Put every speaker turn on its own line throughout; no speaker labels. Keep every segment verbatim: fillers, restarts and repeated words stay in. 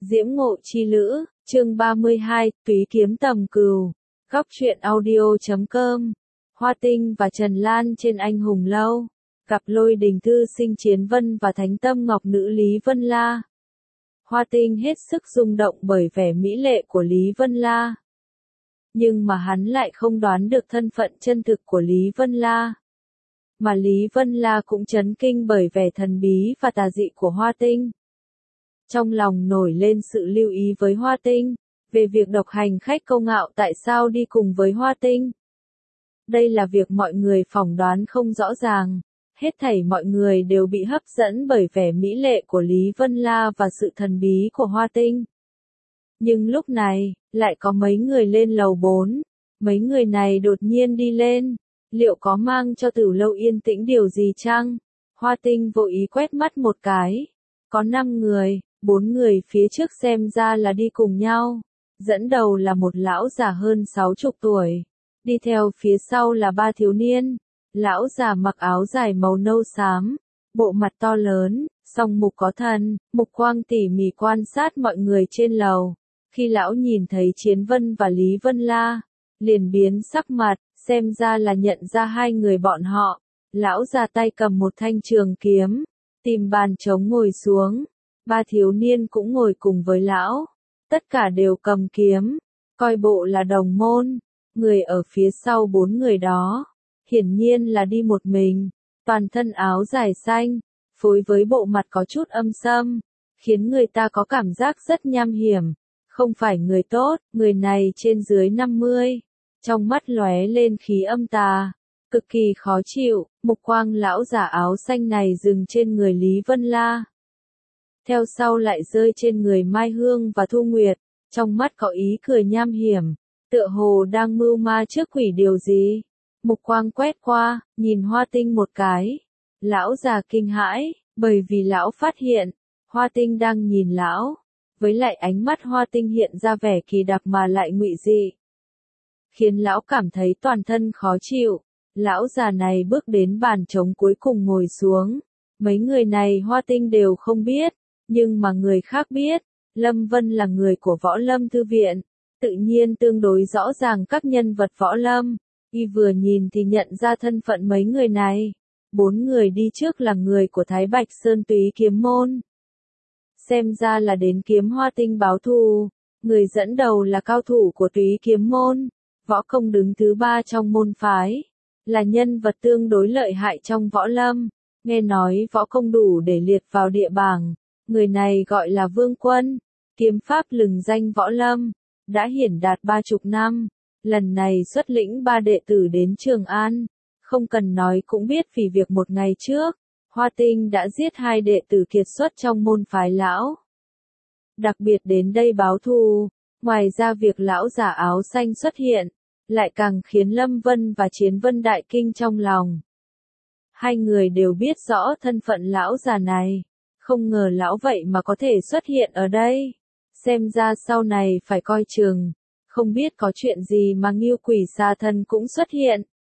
Diễm Ngộ Chi Lữ, chương ba mươi hai, Túy Kiếm Tầm Cừu, Góc truyện audio chấm com. Hoa Tinh và Trần Lan trên Anh Hùng Lâu, cặp Lôi Đình Thư Sinh Chiến Vân và Thánh Tâm Ngọc Nữ Lý Vân La. Hoa Tinh hết sức rung động bởi vẻ mỹ lệ của Lý Vân La. Nhưng mà hắn lại không đoán được thân phận chân thực của Lý Vân La. Mà Lý Vân La cũng chấn kinh bởi vẻ thần bí và tà dị của Hoa Tinh. Trong lòng nổi lên sự lưu ý với Hoa Tinh, về việc độc hành khách Câu Ngạo tại sao đi cùng với Hoa Tinh. Đây là việc mọi người phỏng đoán không rõ ràng, hết thảy mọi người đều bị hấp dẫn bởi vẻ mỹ lệ của Lý Vân La và sự thần bí của Hoa Tinh. Nhưng lúc này, lại có mấy người lên lầu bốn, mấy người này đột nhiên đi lên, liệu có mang cho Tử Lâu yên tĩnh điều gì chăng? Hoa Tinh vội ý quét mắt một cái, có năm người. Bốn người phía trước xem ra là đi cùng nhau, dẫn đầu là một lão già hơn sáu chục tuổi, đi theo phía sau là ba thiếu niên. Lão già mặc áo dài màu nâu xám, bộ mặt to lớn, song mục có thần, mục quang tỉ mỉ quan sát mọi người trên lầu. Khi lão nhìn thấy Chiến Vân và Lý Vân La, liền biến sắc mặt, xem ra là nhận ra hai người bọn họ. Lão già tay cầm một thanh trường kiếm, tìm bàn trống ngồi xuống. Ba thiếu niên cũng ngồi cùng với lão, tất cả đều cầm kiếm, coi bộ là đồng môn. Người ở phía sau bốn người đó, hiển nhiên là đi một mình, toàn thân áo dài xanh, phối với bộ mặt có chút âm sâm, khiến người ta có cảm giác rất nham hiểm, không phải người tốt. Người này trên dưới năm mươi, trong mắt lóe lên khí âm tà, cực kỳ khó chịu. Mục quang lão giả áo xanh này dừng trên người Lý Vân La, theo sau lại rơi trên người Mai Hương và Thu Nguyệt, trong mắt có ý cười nham hiểm, tựa hồ đang mưu ma trước quỷ điều gì. Mục quang quét qua, nhìn Hoa Tinh một cái, lão già kinh hãi, bởi vì lão phát hiện, Hoa Tinh đang nhìn lão, với lại ánh mắt Hoa Tinh hiện ra vẻ kỳ đặc mà lại ngụy dị, khiến lão cảm thấy toàn thân khó chịu. Lão già này bước đến bàn trống cuối cùng ngồi xuống, mấy người này Hoa Tinh đều không biết. Nhưng mà người khác biết, Lâm Vân là người của Võ Lâm Thư Viện, tự nhiên tương đối rõ ràng các nhân vật Võ Lâm, y vừa nhìn thì nhận ra thân phận mấy người này. Bốn người đi trước là người của Thái Bạch Sơn Túy Kiếm Môn. Xem ra là đến kiếm Hoa Tinh báo thù, người dẫn đầu là cao thủ của Túy Kiếm Môn, võ công đứng thứ ba trong môn phái, là nhân vật tương đối lợi hại trong Võ Lâm, nghe nói võ công đủ để liệt vào địa bảng. Người này gọi là Vương Quân, kiếm pháp lừng danh Võ Lâm, đã hiển đạt ba chục năm, lần này xuất lĩnh ba đệ tử đến Trường An, không cần nói cũng biết vì việc một ngày trước, Hoa Tinh đã giết hai đệ tử kiệt xuất trong môn phái lão. Đặc biệt đến đây báo thù, ngoài ra việc lão giả áo xanh xuất hiện, lại càng khiến Lâm Vân và Chiến Vân đại kinh trong lòng. Hai người đều biết rõ thân phận lão già này. Không ngờ lão vậy mà có thể xuất hiện ở đây. Xem ra sau này phải coi chừng. Không biết có chuyện gì mà Ngưu Quỷ Xà Thần cũng xuất hiện.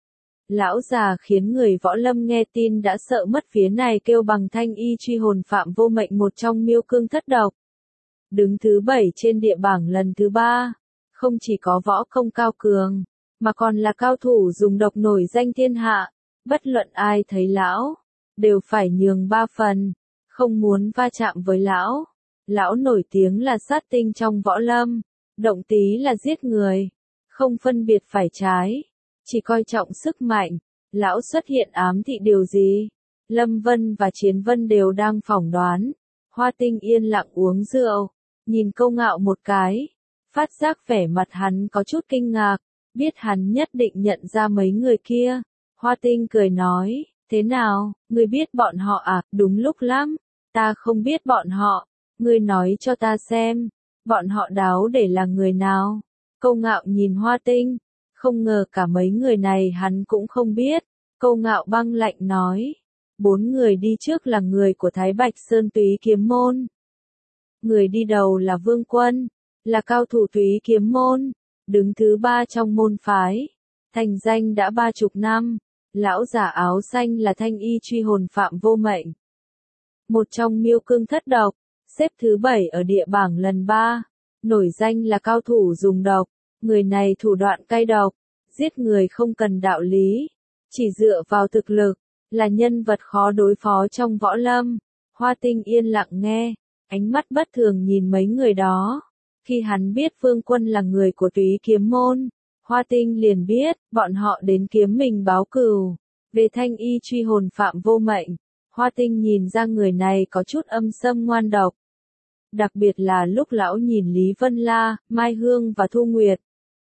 Lão già khiến người Võ Lâm nghe tin đã sợ mất phía này kêu bằng thanh y truy hồn Phạm Vô Mệnh, một trong Miêu Cương thất độc. Đứng thứ bảy trên địa bảng lần thứ ba. Không chỉ có võ công cao cường, mà còn là cao thủ dùng độc nổi danh thiên hạ. Bất luận ai thấy lão, đều phải nhường ba phần. Không muốn va chạm với lão. Lão nổi tiếng là sát tinh trong Võ Lâm, động tí là giết người, không phân biệt phải trái, chỉ coi trọng sức mạnh. Lão xuất hiện ám thị điều gì? Lâm Vân và Chiến Vân đều đang phỏng đoán. Hoa Tinh yên lặng uống rượu, nhìn Câu Ngạo một cái, phát giác vẻ mặt hắn có chút kinh ngạc, biết hắn nhất định nhận ra mấy người kia. Hoa Tinh cười nói, thế nào, ngươi biết bọn họ à? Đúng lúc lắm. Ta không biết bọn họ, ngươi nói cho ta xem, bọn họ đáo để là người nào? Câu Ngạo nhìn Hoa Tinh, không ngờ cả mấy người này hắn cũng không biết. Câu Ngạo băng lạnh nói, bốn người đi trước là người của Thái Bạch Sơn Túy Kiếm Môn. Người đi đầu là Vương Quân, là cao thủ Túy Kiếm Môn, đứng thứ ba trong môn phái, thành danh đã ba chục năm. Lão giả áo xanh là thanh y truy hồn Phạm Vô Mệnh, một trong Miêu Cương thất độc. xếp thứ bảy ở địa bảng lần ba, nổi danh là cao thủ dùng độc, người này thủ đoạn cay độc, giết người không cần đạo lý, chỉ dựa vào thực lực, là nhân vật khó đối phó trong võ lâm. Hoa Tinh yên lặng nghe, ánh mắt bất thường nhìn mấy người đó. Khi hắn biết Phương Quân là người của Túy Kiếm môn, Hoa Tinh liền biết, bọn họ đến kiếm mình báo cừu. Về Thanh Y truy hồn Phạm Vô Mệnh, Hoa Tinh nhìn ra người này có chút âm xâm ngoan độc. Đặc biệt là lúc lão nhìn Lý Vân La, Mai Hương và Thu Nguyệt.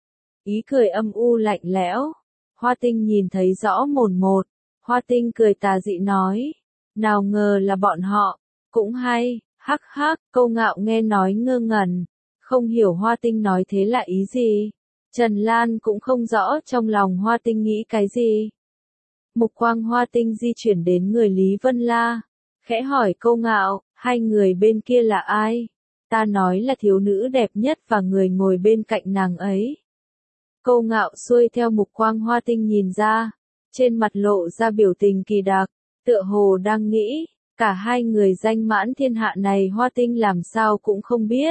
Ý cười âm u lạnh lẽo, Hoa Tinh nhìn thấy rõ mồn một. Hoa Tinh cười tà dị nói, nào ngờ là bọn họ, cũng hay, hắc hắc. Câu Ngạo nghe nói ngơ ngẩn, không hiểu Hoa Tinh nói thế là ý gì. Trần Lan cũng không rõ trong lòng Hoa Tinh nghĩ cái gì. Mục quang Hoa Tinh di chuyển đến người Lý Vân La, khẽ hỏi Câu Ngạo, hai người bên kia là ai? Ta nói là thiếu nữ đẹp nhất và người ngồi bên cạnh nàng ấy. Câu Ngạo xuôi theo mục quang Hoa Tinh nhìn ra, trên mặt lộ ra biểu tình kỳ đặc, tựa hồ đang nghĩ, cả hai người danh mãn thiên hạ này Hoa Tinh làm sao cũng không biết.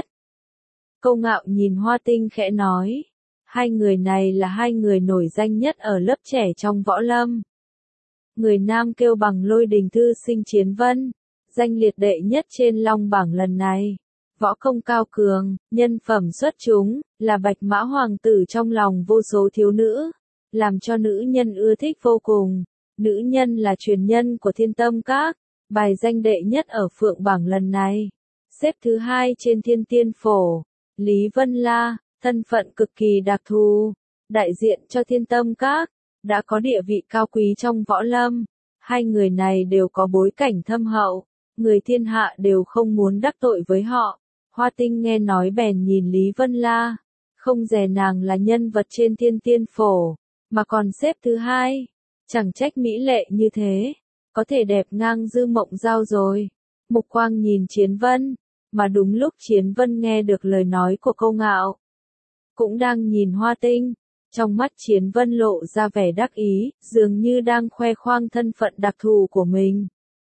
Câu Ngạo nhìn Hoa Tinh khẽ nói, hai người này là hai người nổi danh nhất ở lớp trẻ trong võ lâm. Người nam kêu bằng Lôi Đình Thư Sinh Chiến Vân, danh liệt đệ nhất trên long bảng lần này. Võ công cao cường, nhân phẩm xuất chúng, là bạch mã hoàng tử trong lòng vô số thiếu nữ, làm cho nữ nhân ưa thích vô cùng. Nữ nhân là truyền nhân của Thiên Tâm Các, bài danh đệ nhất ở phượng bảng lần này. Xếp thứ hai trên Thiên Tiên Phổ, Lý Vân La, thân phận cực kỳ đặc thù, đại diện cho Thiên Tâm Các, đã có địa vị cao quý trong võ lâm. Hai người này đều có bối cảnh thâm hậu, người thiên hạ đều không muốn đắc tội với họ. Hoa Tinh nghe nói bèn nhìn Lý Vân La, không dè nàng là nhân vật trên Thiên Tiên Phổ, mà còn xếp thứ hai, chẳng trách mỹ lệ như thế, có thể đẹp ngang Dư Mộng Giao rồi. Mục quang nhìn Chiến Vân, mà đúng lúc Chiến Vân nghe được lời nói của Câu Ngạo, cũng đang nhìn Hoa Tinh, trong mắt Chiến Vân lộ ra vẻ đắc ý, dường như đang khoe khoang thân phận đặc thù của mình.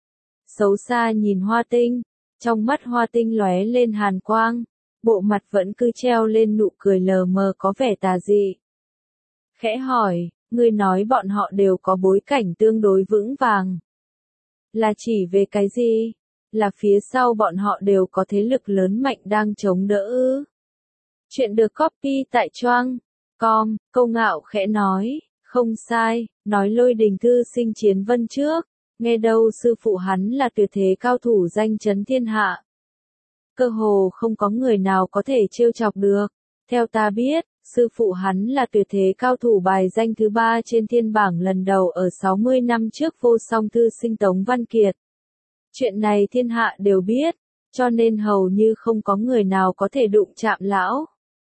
Xấu xa nhìn Hoa Tinh, trong mắt Hoa Tinh lóe lên hàn quang, bộ mặt vẫn cứ treo lên nụ cười lờ mờ có vẻ tà dị. Khẽ hỏi, ngươi nói bọn họ đều có bối cảnh tương đối vững vàng. Là chỉ về cái gì? Là phía sau bọn họ đều có thế lực lớn mạnh đang chống đỡ ư? Chuyện được copy tại choang chấm com, Câu Ngạo khẽ nói, không sai, nói Lôi Đình Thư Sinh Chiến Vân trước, nghe đâu sư phụ hắn là tuyệt thế cao thủ danh chấn thiên hạ. Cơ hồ không có người nào có thể trêu chọc được. Theo ta biết, sư phụ hắn là tuyệt thế cao thủ bài danh thứ ba trên thiên bảng lần đầu ở sáu mươi năm trước Vô Song Thư Sinh Tống Văn Kiệt. Chuyện này thiên hạ đều biết, cho nên hầu như không có người nào có thể đụng chạm lão.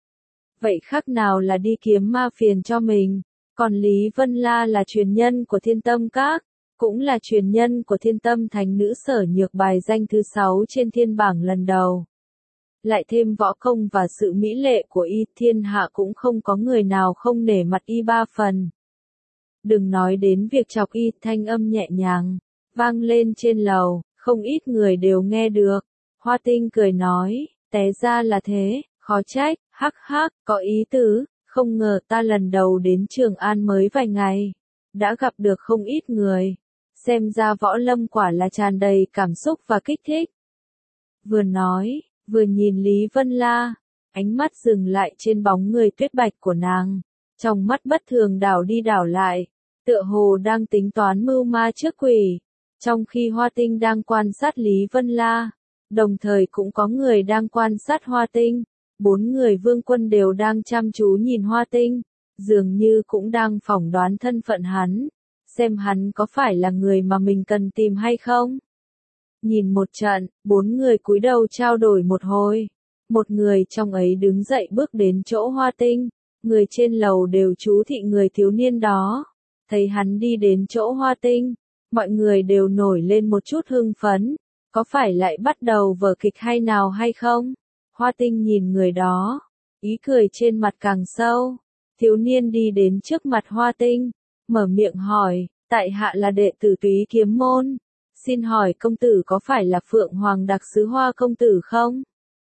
Vậy khác nào là đi kiếm ma phiền cho mình, còn Lý Vân La là truyền nhân của Thiên Tâm Các, cũng là truyền nhân của Thiên Tâm Thánh Nữ Sở Nhược bài danh thứ sáu trên thiên bảng lần đầu. Lại thêm võ công và sự mỹ lệ của y, thiên hạ cũng không có người nào không nể mặt y ba phần. Đừng nói đến việc chọc y, thanh âm nhẹ nhàng, vang lên trên lầu, không ít người đều nghe được. Hoa Tinh cười nói, té ra là thế, khó trách, hắc hắc, có ý tứ, không ngờ ta lần đầu đến Trường An mới vài ngày, đã gặp được không ít người. Xem ra võ lâm quả là tràn đầy cảm xúc và kích thích. Vừa nói, vừa nhìn Lý Vân La, ánh mắt dừng lại trên bóng người tuyết bạch của nàng, trong mắt bất thường đảo đi đảo lại, tựa hồ đang tính toán mưu ma trước quỷ. Trong khi Hoa Tinh đang quan sát Lý Vân La, đồng thời cũng có người đang quan sát Hoa Tinh, bốn người Vương Quân đều đang chăm chú nhìn Hoa Tinh, dường như cũng đang phỏng đoán thân phận hắn, xem hắn có phải là người mà mình cần tìm hay không. Nhìn một trận, bốn người cúi đầu trao đổi một hồi. Một người trong ấy đứng dậy bước đến chỗ Hoa Tinh. Người trên lầu đều chú thị người thiếu niên đó. Thấy hắn đi đến chỗ Hoa Tinh, mọi người đều nổi lên một chút hưng phấn. Có phải lại bắt đầu vở kịch hay nào hay không? Hoa Tinh nhìn người đó, ý cười trên mặt càng sâu. Thiếu niên đi đến trước mặt Hoa Tinh, mở miệng hỏi, tại hạ là đệ tử Túy Kiếm môn. Xin hỏi công tử có phải là Phượng Hoàng đặc sứ Hoa công tử không?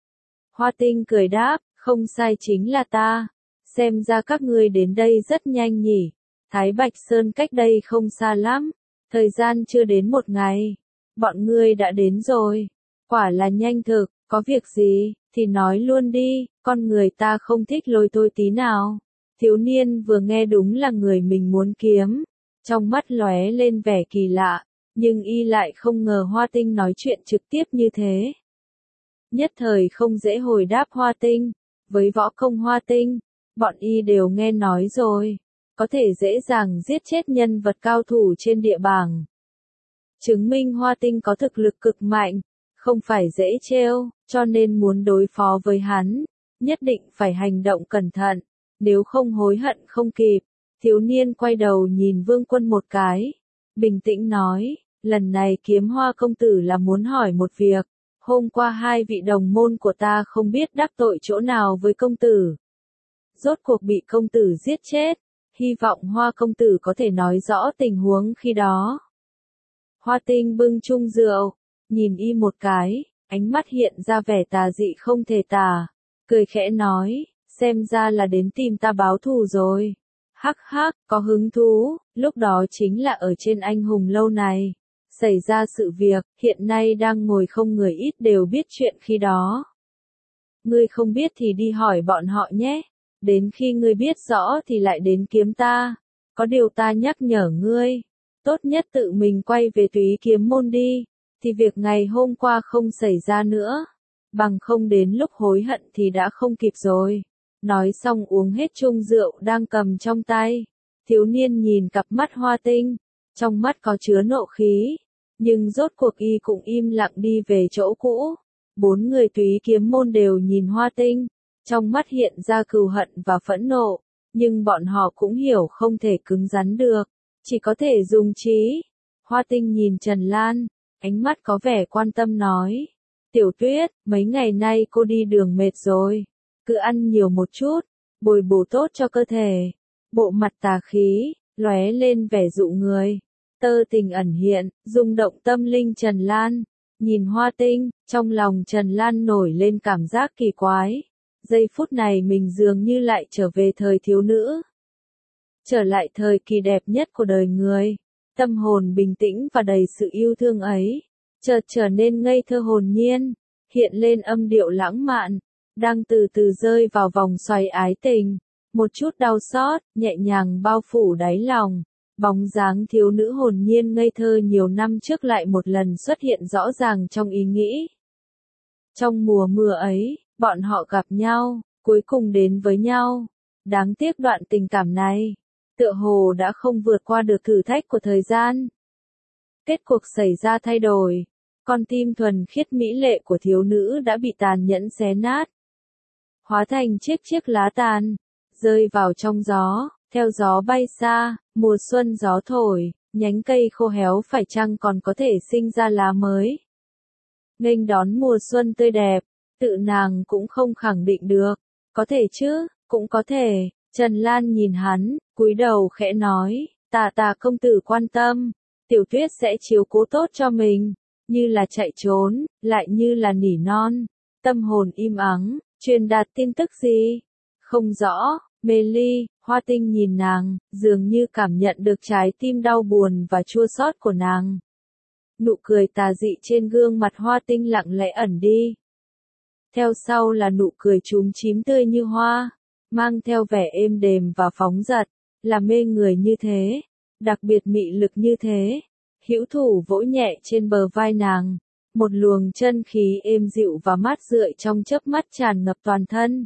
Hoa Tinh cười đáp, không sai, chính là ta. Xem ra các ngươi đến đây rất nhanh nhỉ. Thái Bạch Sơn cách đây không xa lắm. Thời gian chưa đến một ngày. Bọn ngươi đã đến rồi. Quả là nhanh thực, có việc gì, thì nói luôn đi, con người ta không thích lôi thôi tí nào. Thiếu niên vừa nghe đúng là người mình muốn kiếm. Trong mắt lóe lên vẻ kỳ lạ, nhưng y lại không ngờ Hoa Tinh nói chuyện trực tiếp như thế. Nhất thời không dễ hồi đáp Hoa Tinh. Với võ công Hoa Tinh, bọn y đều nghe nói rồi. Có thể dễ dàng giết chết nhân vật cao thủ trên địa bảng. Chứng minh Hoa Tinh có thực lực cực mạnh, không phải dễ trêu, cho nên muốn đối phó với hắn, nhất định phải hành động cẩn thận, nếu không hối hận không kịp. Thiếu niên quay đầu nhìn Vương Quân một cái, bình tĩnh nói, lần này kiếm Hoa công tử là muốn hỏi một việc. Hôm qua hai vị đồng môn của ta không biết đắc tội chỗ nào với công tử. Rốt cuộc bị công tử giết chết, hy vọng Hoa công tử có thể nói rõ tình huống khi đó. Hoa Tinh bưng chung rượu, nhìn y một cái, ánh mắt hiện ra vẻ tà dị không thể tả, cười khẽ nói, xem ra là đến tìm ta báo thù rồi. Hắc hắc, có hứng thú, lúc đó chính là ở trên anh hùng lâu này. Xảy ra sự việc, hiện nay đang ngồi không người ít đều biết chuyện khi đó. Ngươi không biết thì đi hỏi bọn họ nhé, đến khi ngươi biết rõ thì lại đến kiếm ta. Có điều ta nhắc nhở ngươi, tốt nhất tự mình quay về Túy Kiếm môn đi, thì việc ngày hôm qua không xảy ra nữa, bằng không đến lúc hối hận thì đã không kịp rồi. Nói xong uống hết chung rượu đang cầm trong tay, thiếu niên nhìn cặp mắt Hoa Tinh, trong mắt có chứa nộ khí, nhưng rốt cuộc y cũng im lặng đi về chỗ cũ. Bốn người Túy Kiếm môn đều nhìn Hoa Tinh, trong mắt hiện ra cừu hận và phẫn nộ, nhưng bọn họ cũng hiểu không thể cứng rắn được, chỉ có thể dùng trí. Hoa Tinh nhìn Trần Lan, ánh mắt có vẻ quan tâm nói, Tiểu Tuyết, mấy ngày nay cô đi đường mệt rồi, cứ ăn nhiều một chút, bồi bổ tốt cho cơ thể. Bộ mặt tà khí, lóe lên vẻ dụ người, tơ tình ẩn hiện, rung động tâm linh Trần Lan. Nhìn Hoa Tinh, trong lòng Trần Lan nổi lên cảm giác kỳ quái. Giây phút này mình dường như lại trở về thời thiếu nữ. Trở lại thời kỳ đẹp nhất của đời người. Tâm hồn bình tĩnh và đầy sự yêu thương ấy, chợt trở nên ngây thơ hồn nhiên, hiện lên âm điệu lãng mạn, đang từ từ rơi vào vòng xoáy ái tình. Một chút đau xót, nhẹ nhàng bao phủ đáy lòng. Bóng dáng thiếu nữ hồn nhiên ngây thơ nhiều năm trước lại một lần xuất hiện rõ ràng trong ý nghĩ. Trong mùa mưa ấy, bọn họ gặp nhau, cuối cùng đến với nhau. Đáng tiếc đoạn tình cảm này, tựa hồ đã không vượt qua được thử thách của thời gian. Kết cuộc xảy ra thay đổi, con tim thuần khiết mỹ lệ của thiếu nữ đã bị tàn nhẫn xé nát, hóa thành chiếc chiếc lá tàn, rơi vào trong gió, theo gió bay xa. Mùa xuân gió thổi, nhánh cây khô héo phải chăng còn có thể sinh ra lá mới. Nghênh đón mùa xuân tươi đẹp, tự nàng cũng không khẳng định được, có thể chứ, cũng có thể. Trần Lan nhìn hắn, cúi đầu khẽ nói, tà tà công tử quan tâm, Tiểu Tuyết sẽ chiếu cố tốt cho mình, như là chạy trốn, lại như là nỉ non. Tâm hồn im ắng, truyền đạt tin tức gì? Không rõ. Mê ly, Hoa Tinh nhìn nàng, dường như cảm nhận được trái tim đau buồn và chua xót của nàng. Nụ cười tà dị trên gương mặt Hoa Tinh lặng lẽ ẩn đi. Theo sau là nụ cười chúm chím tươi như hoa, mang theo vẻ êm đềm và phóng dật, là mê người như thế, đặc biệt mị lực như thế. Hữu thủ vỗ nhẹ trên bờ vai nàng, một luồng chân khí êm dịu và mát rượi trong chớp mắt tràn ngập toàn thân.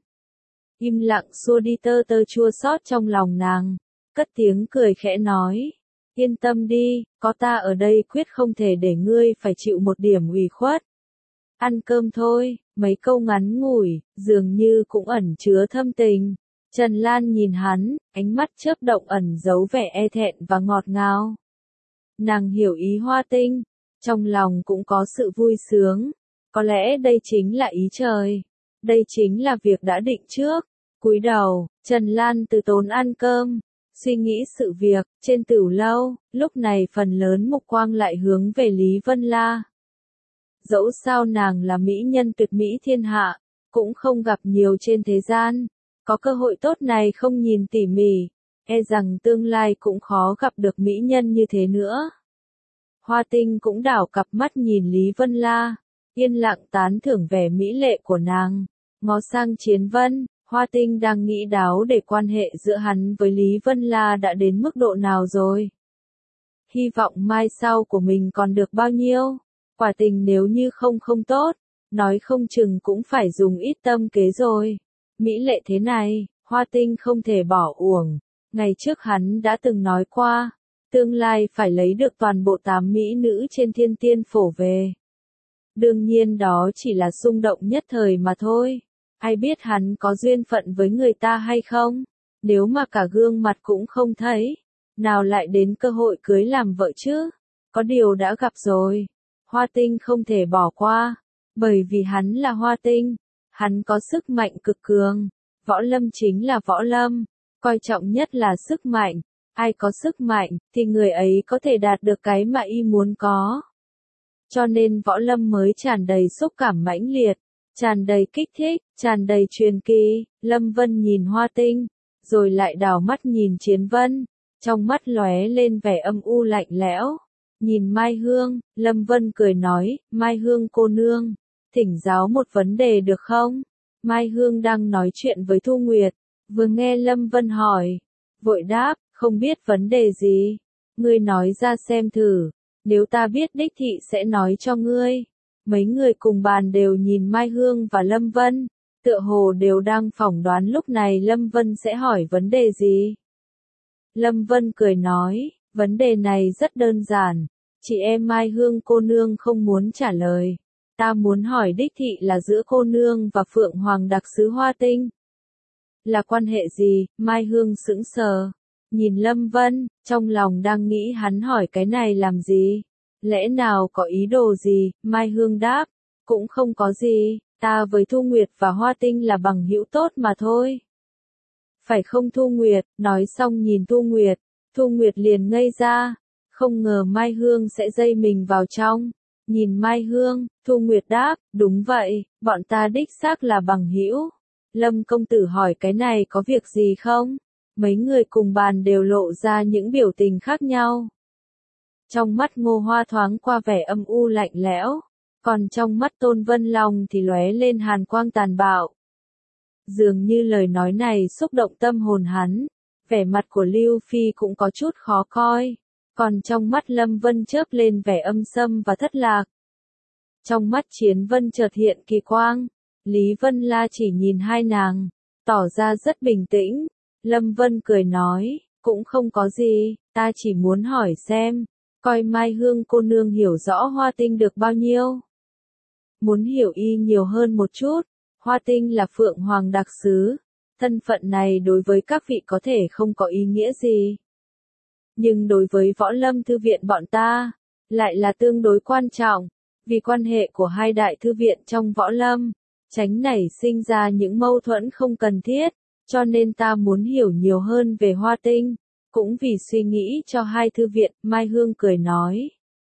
Im lặng xua đi tơ tơ chua xót trong lòng nàng, cất tiếng cười khẽ nói, yên tâm đi, có ta ở đây quyết không thể để ngươi phải chịu một điểm ủy khuất. Ăn cơm thôi, mấy câu ngắn ngủi, dường như cũng ẩn chứa thâm tình. Trần Lan nhìn hắn, ánh mắt chớp động ẩn giấu vẻ e thẹn và ngọt ngào. Nàng hiểu ý Hoa Tinh, trong lòng cũng có sự vui sướng, có lẽ đây chính là ý trời. Đây chính là việc đã định trước. Cúi đầu, Trần Lan từ tốn ăn cơm, suy nghĩ sự việc, trên tửu lâu, lúc này phần lớn mục quang lại hướng về Lý Vân La. Dẫu sao nàng là mỹ nhân tuyệt mỹ thiên hạ, cũng không gặp nhiều trên thế gian, có cơ hội tốt này không nhìn tỉ mỉ, e rằng tương lai cũng khó gặp được mỹ nhân như thế nữa. Hoa Tinh cũng đảo cặp mắt nhìn Lý Vân La, yên lặng tán thưởng vẻ mỹ lệ của nàng, ngó sang Chiến Vân. Hoa Tinh đang nghĩ đáo để quan hệ giữa hắn với Lý Vân La đã đến mức độ nào rồi. Hy vọng mai sau của mình còn được bao nhiêu. Quả tình nếu như không không tốt, nói không chừng cũng phải dùng ít tâm kế rồi. Mỹ lệ thế này, Hoa Tinh không thể bỏ uổng. Ngày trước hắn đã từng nói qua, tương lai phải lấy được toàn bộ tám mỹ nữ trên thiên tiên phổ về. Đương nhiên đó chỉ là xung động nhất thời mà thôi. Ai biết hắn có duyên phận với người ta hay không? Nếu mà cả gương mặt cũng không thấy, nào lại đến cơ hội cưới làm vợ chứ? Có điều đã gặp rồi. Hoa Tinh không thể bỏ qua, bởi vì hắn là Hoa Tinh, hắn có sức mạnh cực cường. Võ Lâm chính là võ lâm, coi trọng nhất là sức mạnh. Ai có sức mạnh, thì người ấy có thể đạt được cái mà y muốn có. Cho nên võ lâm mới tràn đầy xúc cảm mãnh liệt, tràn đầy kích thích, tràn đầy truyền kỳ. Lâm Vân nhìn Hoa Tinh, rồi lại đảo mắt nhìn Chiến Vân, trong mắt lóe lên vẻ âm u lạnh lẽo. Nhìn Mai Hương, Lâm Vân cười nói, Mai Hương cô nương, thỉnh giáo một vấn đề được không? Mai Hương đang nói chuyện với Thu Nguyệt, vừa nghe Lâm Vân hỏi, vội đáp, không biết vấn đề gì, ngươi nói ra xem thử, nếu ta biết đích thị sẽ nói cho ngươi. Mấy người cùng bàn đều nhìn Mai Hương và Lâm Vân, tựa hồ đều đang phỏng đoán lúc này Lâm Vân sẽ hỏi vấn đề gì. Lâm Vân cười nói, vấn đề này rất đơn giản, chị em Mai Hương cô nương không muốn trả lời. Ta muốn hỏi đích thị là giữa cô nương và Phượng Hoàng đặc sứ Hoa Tinh. Là quan hệ gì? Mai Hương sững sờ, nhìn Lâm Vân, trong lòng đang nghĩ hắn hỏi cái này làm gì? Lẽ nào có ý đồ gì? Mai Hương đáp, cũng không có gì, ta với Thu Nguyệt và Hoa Tinh là bằng hữu tốt mà thôi. Phải không Thu Nguyệt? Nói xong nhìn Thu Nguyệt, Thu Nguyệt liền ngây ra, không ngờ Mai Hương sẽ dây mình vào trong. Nhìn Mai Hương, Thu Nguyệt đáp, đúng vậy, bọn ta đích xác là bằng hữu. Lâm công tử hỏi cái này có việc gì không? Mấy người cùng bàn đều lộ ra những biểu tình khác nhau. Trong mắt Ngô Hoa thoáng qua vẻ âm u lạnh lẽo, còn trong mắt Tôn Vân Long thì lóe lên hàn quang tàn bạo. Dường như lời nói này xúc động tâm hồn hắn, vẻ mặt của Lưu Phi cũng có chút khó coi, còn trong mắt Lâm Vân chớp lên vẻ âm sâm và thất lạc. Trong mắt Chiến Vân chợt hiện kỳ quang, Lý Vân La chỉ nhìn hai nàng, tỏ ra rất bình tĩnh. Lâm Vân cười nói, cũng không có gì, ta chỉ muốn hỏi xem, coi Mai Hương cô nương hiểu rõ Hoa Tinh được bao nhiêu. Muốn hiểu y nhiều hơn một chút. Hoa Tinh là Phượng Hoàng đặc sứ, thân phận này đối với các vị có thể không có ý nghĩa gì. Nhưng đối với Võ Lâm Thư viện bọn ta, lại là tương đối quan trọng, vì quan hệ của hai đại thư viện trong Võ Lâm, tránh nảy sinh ra những mâu thuẫn không cần thiết, cho nên ta muốn hiểu nhiều hơn về Hoa Tinh, cũng vì suy nghĩ cho hai thư viện. Mai Hương cười nói.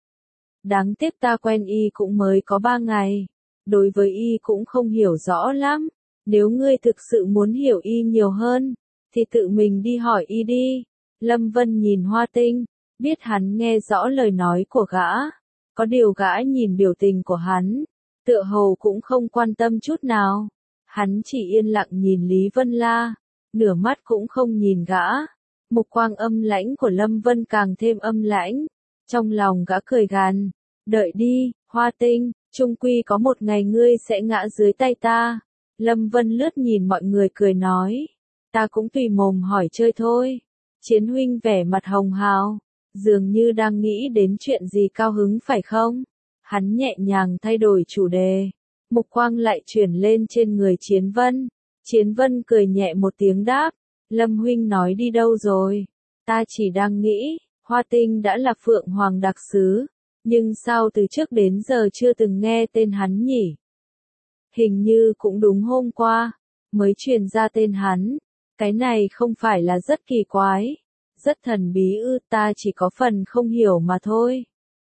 Đáng tiếc ta quen y cũng mới có ba ngày. Đối với y cũng không hiểu rõ lắm, nếu ngươi thực sự muốn hiểu y nhiều hơn, thì tự mình đi hỏi y đi. Lâm Vân nhìn Hoa Tinh, biết hắn nghe rõ lời nói của gã, có điều gã nhìn biểu tình của hắn, tựa hồ cũng không quan tâm chút nào. Hắn chỉ yên lặng nhìn Lý Vân La, nửa mắt cũng không nhìn gã. Mục quang âm lãnh của Lâm Vân càng thêm âm lãnh, trong lòng gã cười gằn, đợi đi, Hoa Tinh. Trung quy có một ngày ngươi sẽ ngã dưới tay ta. Lâm Vân lướt nhìn mọi người cười nói, ta cũng tùy mồm hỏi chơi thôi. Chiến huynh vẻ mặt hồng hào, dường như đang nghĩ đến chuyện gì cao hứng phải không? Hắn nhẹ nhàng thay đổi chủ đề, mục quang lại chuyển lên trên người Chiến Vân. Chiến Vân cười nhẹ một tiếng đáp, Lâm huynh nói đi đâu rồi? Ta chỉ đang nghĩ, Hoa Tinh đã là Phượng Hoàng đặc sứ. Nhưng sao từ trước đến giờ chưa từng nghe tên hắn nhỉ? Hình như cũng đúng hôm qua, mới truyền ra tên hắn. Cái này không phải là rất kỳ quái. Rất thần bí ư, ta chỉ có phần không hiểu mà thôi.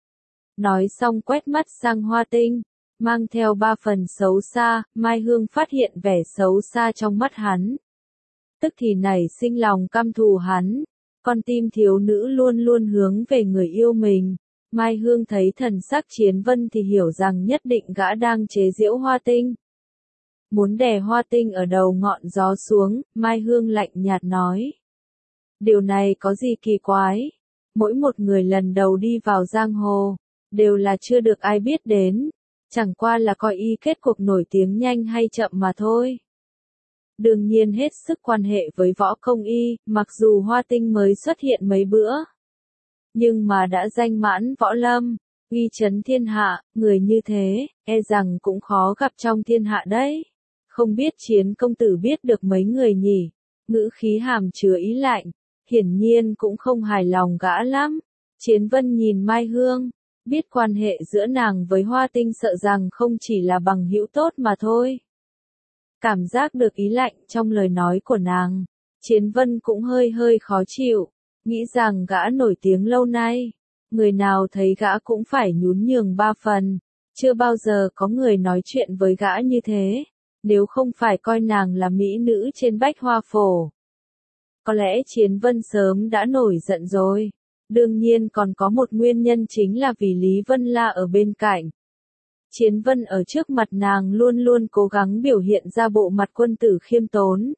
Nói xong quét mắt sang Hoa Tinh, mang theo ba phần xấu xa, Mai Hương phát hiện vẻ xấu xa trong mắt hắn. Tức thì nảy sinh lòng căm thù hắn, con tim thiếu nữ luôn luôn hướng về người yêu mình. Mai Hương thấy thần sắc Chiến Vân thì hiểu rằng nhất định gã đang chế giễu Hoa Tinh. Muốn đè Hoa Tinh ở đầu ngọn gió xuống, Mai Hương lạnh nhạt nói. Điều này có gì kỳ quái? Mỗi một người lần đầu đi vào giang hồ, đều là chưa được ai biết đến, chẳng qua là coi y kết cuộc nổi tiếng nhanh hay chậm mà thôi. Đương nhiên hết sức quan hệ với võ công y, mặc dù Hoa Tinh mới xuất hiện mấy bữa, nhưng mà đã danh mãn võ lâm, uy chấn thiên hạ, người như thế, e rằng cũng khó gặp trong thiên hạ đấy. Không biết Chiến công tử biết được mấy người nhỉ? Ngữ khí hàm chứa ý lạnh, hiển nhiên cũng không hài lòng gã lắm. Chiến Vân nhìn Mai Hương, biết quan hệ giữa nàng với Hoa Tinh sợ rằng không chỉ là bằng hữu tốt mà thôi. Cảm giác được ý lạnh trong lời nói của nàng, Chiến Vân cũng hơi hơi khó chịu, nghĩ rằng gã nổi tiếng lâu nay, người nào thấy gã cũng phải nhún nhường ba phần, chưa bao giờ có người nói chuyện với gã như thế, nếu không phải coi nàng là mỹ nữ trên bách hoa phổ. Có lẽ Chiến Vân sớm đã nổi giận rồi, đương nhiên còn có một nguyên nhân chính là vì Lý Vân La ở bên cạnh. Chiến Vân ở trước mặt nàng luôn luôn cố gắng biểu hiện ra bộ mặt quân tử khiêm tốn.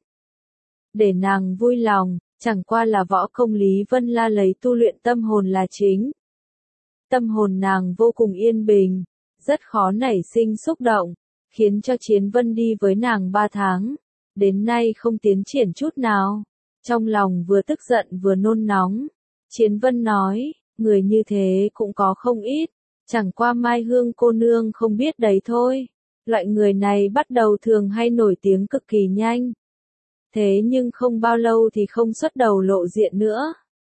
Để nàng vui lòng, chẳng qua là võ công Lý Vân La lấy tu luyện tâm hồn là chính. Tâm hồn nàng vô cùng yên bình, rất khó nảy sinh xúc động, khiến cho Chiến Vân đi với nàng ba tháng, đến nay không tiến triển chút nào. Trong lòng vừa tức giận vừa nôn nóng, Chiến Vân nói, người như thế cũng có không ít. Chẳng qua Mai Hương cô nương không biết đấy thôi, loại người này bắt đầu thường hay nổi tiếng cực kỳ nhanh. Thế nhưng không bao lâu thì không xuất đầu lộ diện nữa.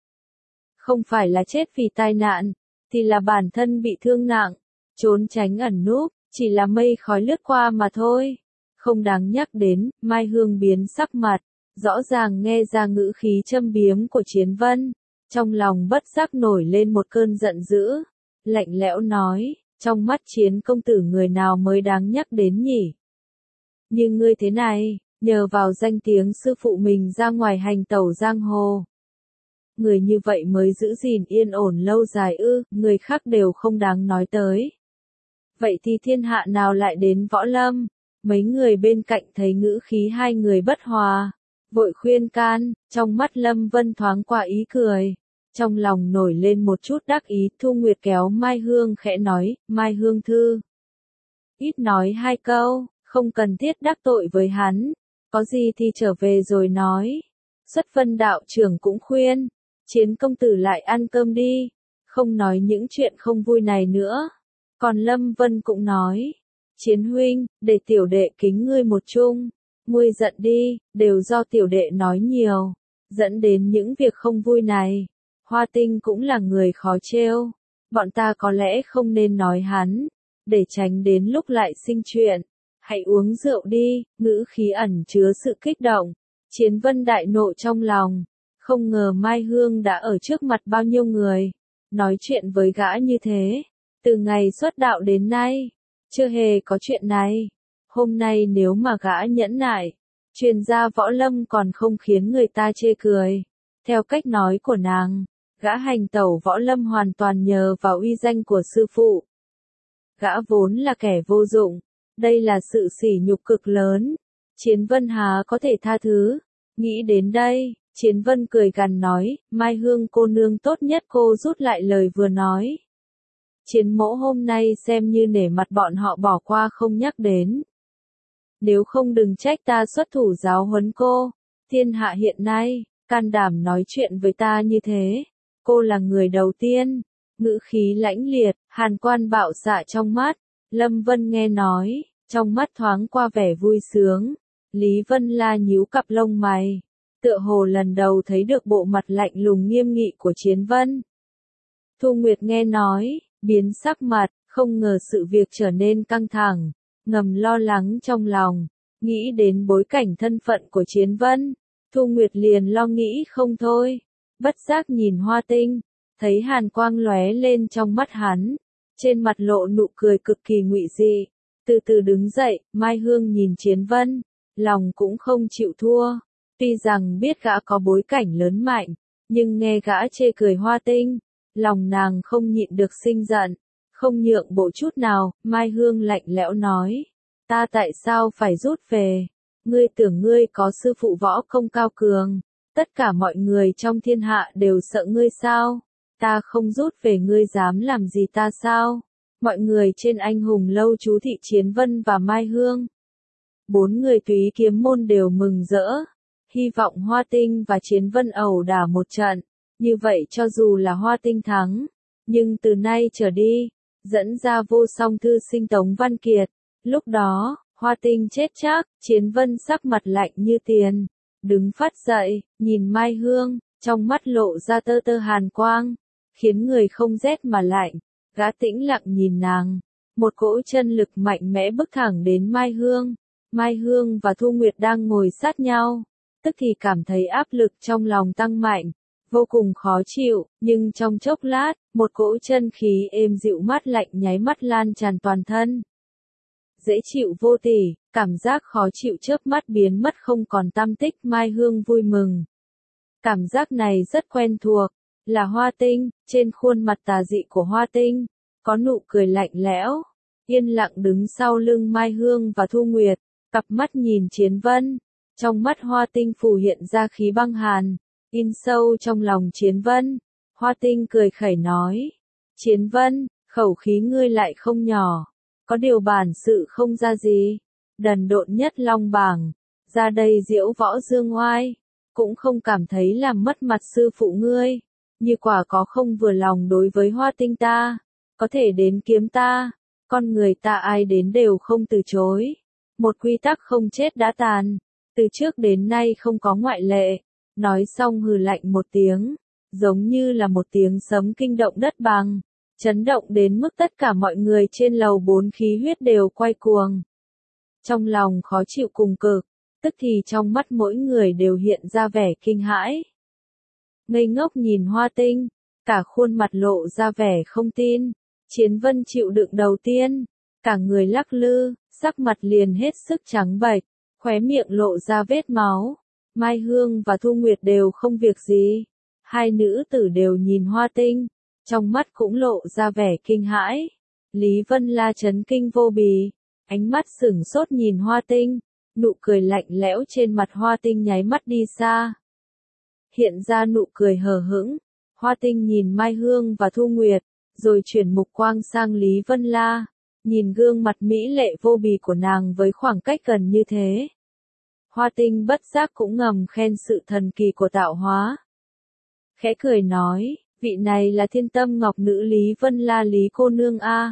Không phải là chết vì tai nạn, thì là bản thân bị thương nặng, trốn tránh ẩn núp, chỉ là mây khói lướt qua mà thôi. Không đáng nhắc đến, Mai Hương biến sắc mặt, rõ ràng nghe ra ngữ khí châm biếm của Chiến Vân, trong lòng bất giác nổi lên một cơn giận dữ. Lạnh lẽo nói, trong mắt Chiến công tử người nào mới đáng nhắc đến nhỉ? Như ngươi thế này, nhờ vào danh tiếng sư phụ mình ra ngoài hành tẩu giang hồ. Người như vậy mới giữ gìn yên ổn lâu dài ư, người khác đều không đáng nói tới. Vậy thì thiên hạ nào lại đến võ lâm? Mấy người bên cạnh thấy ngữ khí hai người bất hòa, vội khuyên can, trong mắt Lâm Vân thoáng qua ý cười. Trong lòng nổi lên một chút đắc ý, Thu Nguyệt kéo Mai Hương khẽ nói, Mai Hương thư. Ít nói hai câu, không cần thiết đắc tội với hắn, có gì thì trở về rồi nói. Xuất Vân đạo trưởng cũng khuyên, Chiến công tử lại ăn cơm đi, không nói những chuyện không vui này nữa. Còn Lâm Vân cũng nói, Chiến huynh, để tiểu đệ kính ngươi một chung, nguôi giận đi, đều do tiểu đệ nói nhiều, dẫn đến những việc không vui này. Hoa Tinh cũng là người khó trêu, bọn ta có lẽ không nên nói hắn, để tránh đến lúc lại sinh chuyện. Hãy uống rượu đi, ngữ khí ẩn chứa sự kích động. Chiến Vân đại nộ trong lòng, không ngờ Mai Hương đã ở trước mặt bao nhiêu người, nói chuyện với gã như thế. Từ ngày xuất đạo đến nay, chưa hề có chuyện này. Hôm nay nếu mà gã nhẫn nại, truyền ra võ lâm còn không khiến người ta chê cười. Theo cách nói của nàng, gã hành tẩu võ lâm hoàn toàn nhờ vào uy danh của sư phụ. Gã vốn là kẻ vô dụng, đây là sự sỉ nhục cực lớn. Chiến Vân há có thể tha thứ. Nghĩ đến đây, Chiến Vân cười gằn nói, Mai Hương cô nương tốt nhất cô rút lại lời vừa nói. Chiến mỗ hôm nay xem như nể mặt bọn họ bỏ qua không nhắc đến. Nếu không đừng trách ta xuất thủ giáo huấn cô. Thiên hạ hiện nay, can đảm nói chuyện với ta như thế. Cô là người đầu tiên. Ngữ khí lãnh liệt, hàn quan bạo xạ trong mắt. Lâm Vân nghe nói, trong mắt thoáng qua vẻ vui sướng. Lý Vân La nhíu cặp lông mày, tựa hồ lần đầu thấy được bộ mặt lạnh lùng nghiêm nghị của Chiến Vân. Thu Nguyệt nghe nói, biến sắc mặt, không ngờ sự việc trở nên căng thẳng, ngầm lo lắng trong lòng, nghĩ đến bối cảnh thân phận của Chiến Vân, Thu Nguyệt liền lo nghĩ không thôi. bất giác nhìn Hoa Tinh, thấy hàn quang lóe lên trong mắt hắn, trên mặt lộ nụ cười cực kỳ ngụy dị, từ từ đứng dậy. Mai Hương nhìn Chiến Vân, lòng cũng không chịu thua, tuy rằng biết gã có bối cảnh lớn mạnh, nhưng nghe gã chê cười Hoa Tinh, lòng nàng không nhịn được sinh giận, không nhượng bộ chút nào. Mai Hương lạnh lẽo nói, ta tại sao phải rút về? Ngươi tưởng ngươi có sư phụ võ công cao cường, tất cả mọi người trong thiên hạ đều sợ ngươi sao? Ta không rút về ngươi dám làm gì ta sao? Mọi người trên anh hùng lâu chú thị Chiến Vân và Mai Hương, bốn người túy kiếm môn đều mừng rỡ, hy vọng Hoa Tinh và Chiến Vân ẩu đả một trận, như vậy cho dù là Hoa Tinh thắng, nhưng từ nay trở đi, dẫn ra vô song thư sinh Tống Văn Kiệt, lúc đó, Hoa Tinh chết chắc. Chiến Vân sắc mặt lạnh như tiền, đứng phát dậy, nhìn Mai Hương, trong mắt lộ ra tơ tơ hàn quang, khiến người không rét mà lạnh. Gã tĩnh lặng nhìn nàng, một cỗ chân lực mạnh mẽ bước thẳng đến Mai Hương. Mai Hương và Thu Nguyệt đang ngồi sát nhau, tức thì cảm thấy áp lực trong lòng tăng mạnh, vô cùng khó chịu, nhưng trong chốc lát, một cỗ chân khí êm dịu mát lạnh nháy mắt lan tràn toàn thân. Dễ chịu vô tỉ, cảm giác khó chịu chớp mắt biến mất không còn tăm tích. Mai Hương vui mừng. Cảm giác này rất quen thuộc, là Hoa Tinh. Trên khuôn mặt tà dị của Hoa Tinh, có nụ cười lạnh lẽo, yên lặng đứng sau lưng Mai Hương và Thu Nguyệt, cặp mắt nhìn Chiến Vân. Trong mắt Hoa Tinh phủ hiện ra khí băng hàn, in sâu trong lòng Chiến Vân. Hoa Tinh cười khẩy nói, Chiến Vân, khẩu khí ngươi lại không nhỏ, có điều bản sự không ra gì, đần độn nhất long bảng, ra đây diễu võ dương oai, cũng không cảm thấy làm mất mặt sư phụ ngươi, như quả có không vừa lòng đối với Hoa Tinh ta, có thể đến kiếm ta, con người ta ai đến đều không từ chối, một quy tắc không chết đã tàn, từ trước đến nay không có ngoại lệ. Nói xong hừ lạnh một tiếng, giống như là một tiếng sấm kinh động đất bằng, chấn động đến mức tất cả mọi người trên lầu bốn khí huyết đều quay cuồng. Trong lòng khó chịu cùng cực, tức thì trong mắt mỗi người đều hiện ra vẻ kinh hãi. Ngây ngốc nhìn Hoa Tinh, cả khuôn mặt lộ ra vẻ không tin. Chiến Vân chịu đựng đầu tiên, cả người lắc lư, sắc mặt liền hết sức trắng bệch, khóe miệng lộ ra vết máu. Mai Hương và Thu Nguyệt đều không việc gì, hai nữ tử đều nhìn Hoa Tinh, trong mắt cũng lộ ra vẻ kinh hãi. Lý Vân La chấn kinh vô bì, ánh mắt sửng sốt nhìn Hoa Tinh, nụ cười lạnh lẽo trên mặt Hoa Tinh nháy mắt đi xa. Hiện ra nụ cười hờ hững, Hoa Tinh nhìn Mai Hương và Thu Nguyệt, rồi chuyển mục quang sang Lý Vân La, nhìn gương mặt mỹ lệ vô bì của nàng với khoảng cách gần như thế. Hoa Tinh bất giác cũng ngầm khen sự thần kỳ của tạo hóa. Khẽ cười nói, vị này là Thiên Tâm Ngọc Nữ Lý Vân La Lý cô nương a.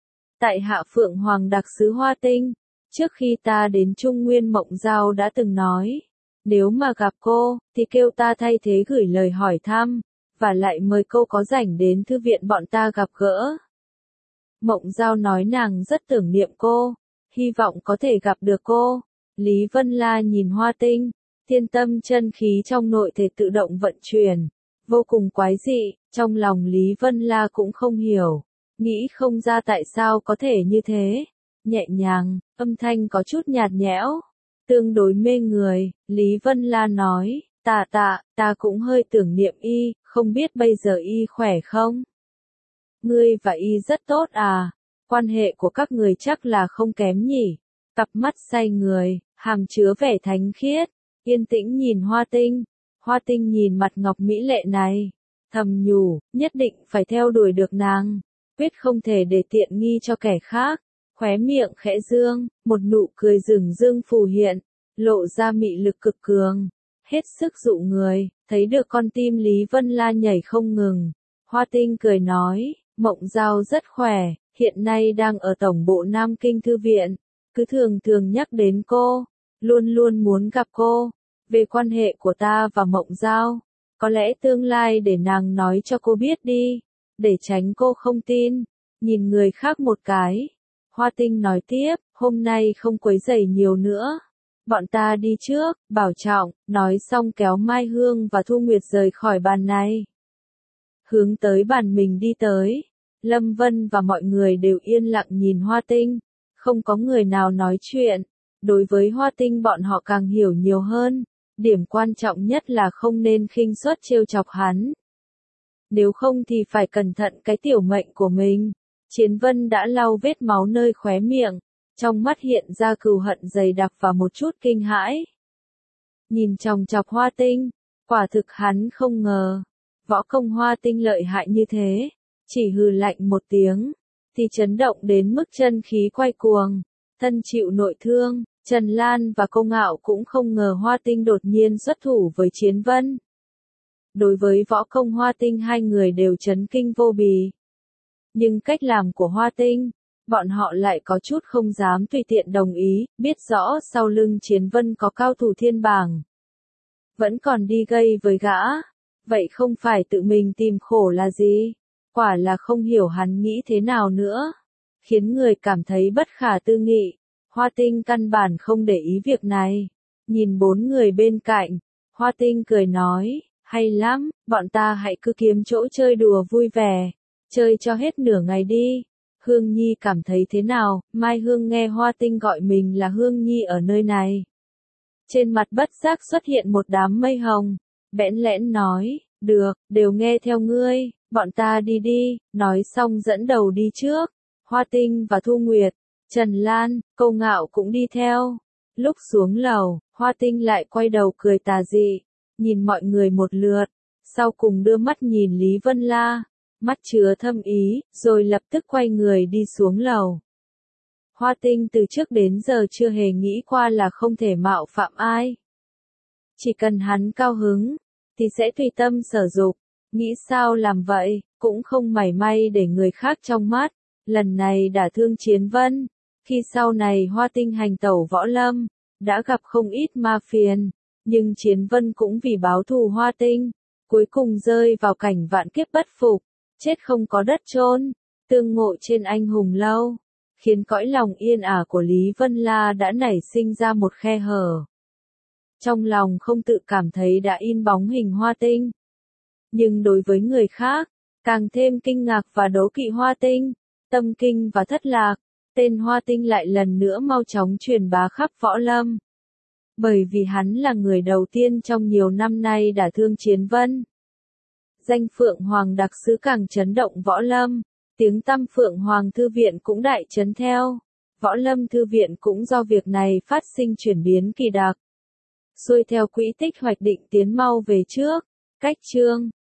Tại hạ Phượng Hoàng đặc sứ Hoa Tinh, trước khi ta đến Trung Nguyên Mộng Giao đã từng nói, nếu mà gặp cô, thì kêu ta thay thế gửi lời hỏi thăm, và lại mời cô có rảnh đến thư viện bọn ta gặp gỡ. Mộng Giao nói nàng rất tưởng niệm cô, hy vọng có thể gặp được cô. Lý Vân La nhìn Hoa Tinh, thiên tâm chân khí trong nội thể tự động vận chuyển, vô cùng quái dị, trong lòng Lý Vân La cũng không hiểu, nghĩ không ra tại sao có thể như thế. Nhẹ nhàng, âm thanh có chút nhạt nhẽo, tương đối mê người. Lý Vân La nói, tạ tạ, ta cũng hơi tưởng niệm y, không biết bây giờ y khỏe không? Ngươi và y rất tốt à, quan hệ của các người chắc là không kém nhỉ? Cặp mắt say người, hàm chứa vẻ thánh khiết, yên tĩnh nhìn Hoa Tinh. Hoa Tinh nhìn mặt ngọc mỹ lệ này, thầm nhủ, nhất định phải theo đuổi được nàng, quyết không thể để tiện nghi cho kẻ khác. Khóe miệng khẽ dương, một nụ cười rừng rưng phù hiện, lộ ra mị lực cực cường, hết sức dụ người, thấy được con tim Lý Vân La nhảy không ngừng. Hoa Tinh cười nói, Mộng Giao rất khỏe, hiện nay đang ở tổng bộ Nam Kinh Thư viện, cứ thường thường nhắc đến cô, luôn luôn muốn gặp cô. Về quan hệ của ta và Mộng Giao, có lẽ tương lai để nàng nói cho cô biết đi, để tránh cô không tin, nhìn người khác một cái. Hoa Tinh nói tiếp, hôm nay không quấy rầy nhiều nữa, bọn ta đi trước, bảo trọng, nói xong kéo Mai Hương và Thu Nguyệt rời khỏi bàn này. Hướng tới bàn mình đi tới, Lâm Vân và mọi người đều yên lặng nhìn Hoa Tinh, không có người nào nói chuyện. Đối với Hoa Tinh bọn họ càng hiểu nhiều hơn, điểm quan trọng nhất là không nên khinh suất trêu chọc hắn. Nếu không thì phải cẩn thận cái tiểu mệnh của mình. Chiến Vân đã lau vết máu nơi khóe miệng, trong mắt hiện ra cừu hận dày đặc và một chút kinh hãi. Nhìn chòng chọc Hoa Tinh, quả thực hắn không ngờ, võ công Hoa Tinh lợi hại như thế, chỉ hừ lạnh một tiếng, thì chấn động đến mức chân khí quay cuồng, thân chịu nội thương. Trần Lan và Cô Ngạo cũng không ngờ Hoa Tinh đột nhiên xuất thủ với Chiến Vân. Đối với võ công Hoa Tinh hai người đều chấn kinh vô bì. Nhưng cách làm của Hoa Tinh, bọn họ lại có chút không dám tùy tiện đồng ý, biết rõ sau lưng Chiến Vân có cao thủ thiên bảng. Vẫn còn đi gây với gã, vậy không phải tự mình tìm khổ là gì? Quả là không hiểu hắn nghĩ thế nào nữa, khiến người cảm thấy bất khả tư nghị. Hoa Tinh căn bản không để ý việc này, nhìn bốn người bên cạnh, Hoa Tinh cười nói, hay lắm, bọn ta hãy cứ kiếm chỗ chơi đùa vui vẻ, chơi cho hết nửa ngày đi. Hương Nhi cảm thấy thế nào? Mai Hương nghe Hoa Tinh gọi mình là Hương Nhi ở nơi này. Trên mặt bất giác xuất hiện một đám mây hồng, bẽn lẽn nói, được, đều nghe theo ngươi, bọn ta đi đi, nói xong dẫn đầu đi trước. Hoa Tinh và Thu Nguyệt, Trần Lan, Câu Ngạo cũng đi theo. Lúc xuống lầu, Hoa Tinh lại quay đầu cười tà dị, nhìn mọi người một lượt, sau cùng đưa mắt nhìn Lý Vân La, mắt chứa thâm ý, rồi lập tức quay người đi xuống lầu. Hoa Tinh từ trước đến giờ chưa hề nghĩ qua là không thể mạo phạm ai. Chỉ cần hắn cao hứng, thì sẽ tùy tâm sở dục, nghĩ sao làm vậy, cũng không mảy may để người khác trong mắt. Lần này đả thương Chiến Vân, khi sau này Hoa Tinh hành tẩu võ lâm, đã gặp không ít ma phiền, nhưng Chiến Vân cũng vì báo thù Hoa Tinh, cuối cùng rơi vào cảnh vạn kiếp bất phục, chết không có đất chôn, tương ngộ trên anh hùng lâu, khiến cõi lòng yên ả của Lý Vân La đã nảy sinh ra một khe hở. Trong lòng không tự cảm thấy đã in bóng hình Hoa Tinh. Nhưng đối với người khác, càng thêm kinh ngạc và đố kỵ Hoa Tinh, tâm kinh và thất lạc, tên Hoa Tinh lại lần nữa mau chóng truyền bá khắp võ lâm. Bởi vì hắn là người đầu tiên trong nhiều năm nay đả thương Chiến Vân. Danh Phượng Hoàng đặc sứ càng chấn động võ lâm, tiếng tăm Phượng Hoàng Thư Viện cũng đại chấn theo. Võ lâm Thư Viện cũng do việc này phát sinh chuyển biến kỳ đặc. Xuôi theo quỹ tích hoạch định tiến mau về trước. Cách chương